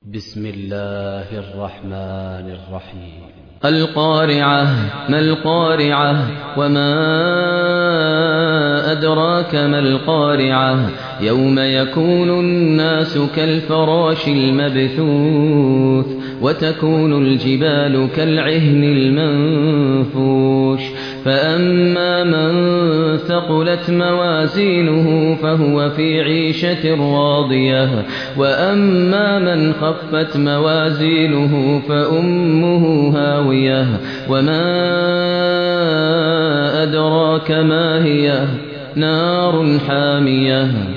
بسم الله الرحمن الرحيم القارعة ما القارعة وما أدراك ما القارعة يوم يكون الناس كالفراش المبثوث وتكون الجبال كالعهن المنفوش فأما من ثقلت موازينه فهو في عيشة راضية وأما من خفت موازينه فأمه هاوية وما أدراك ما هي نار حامية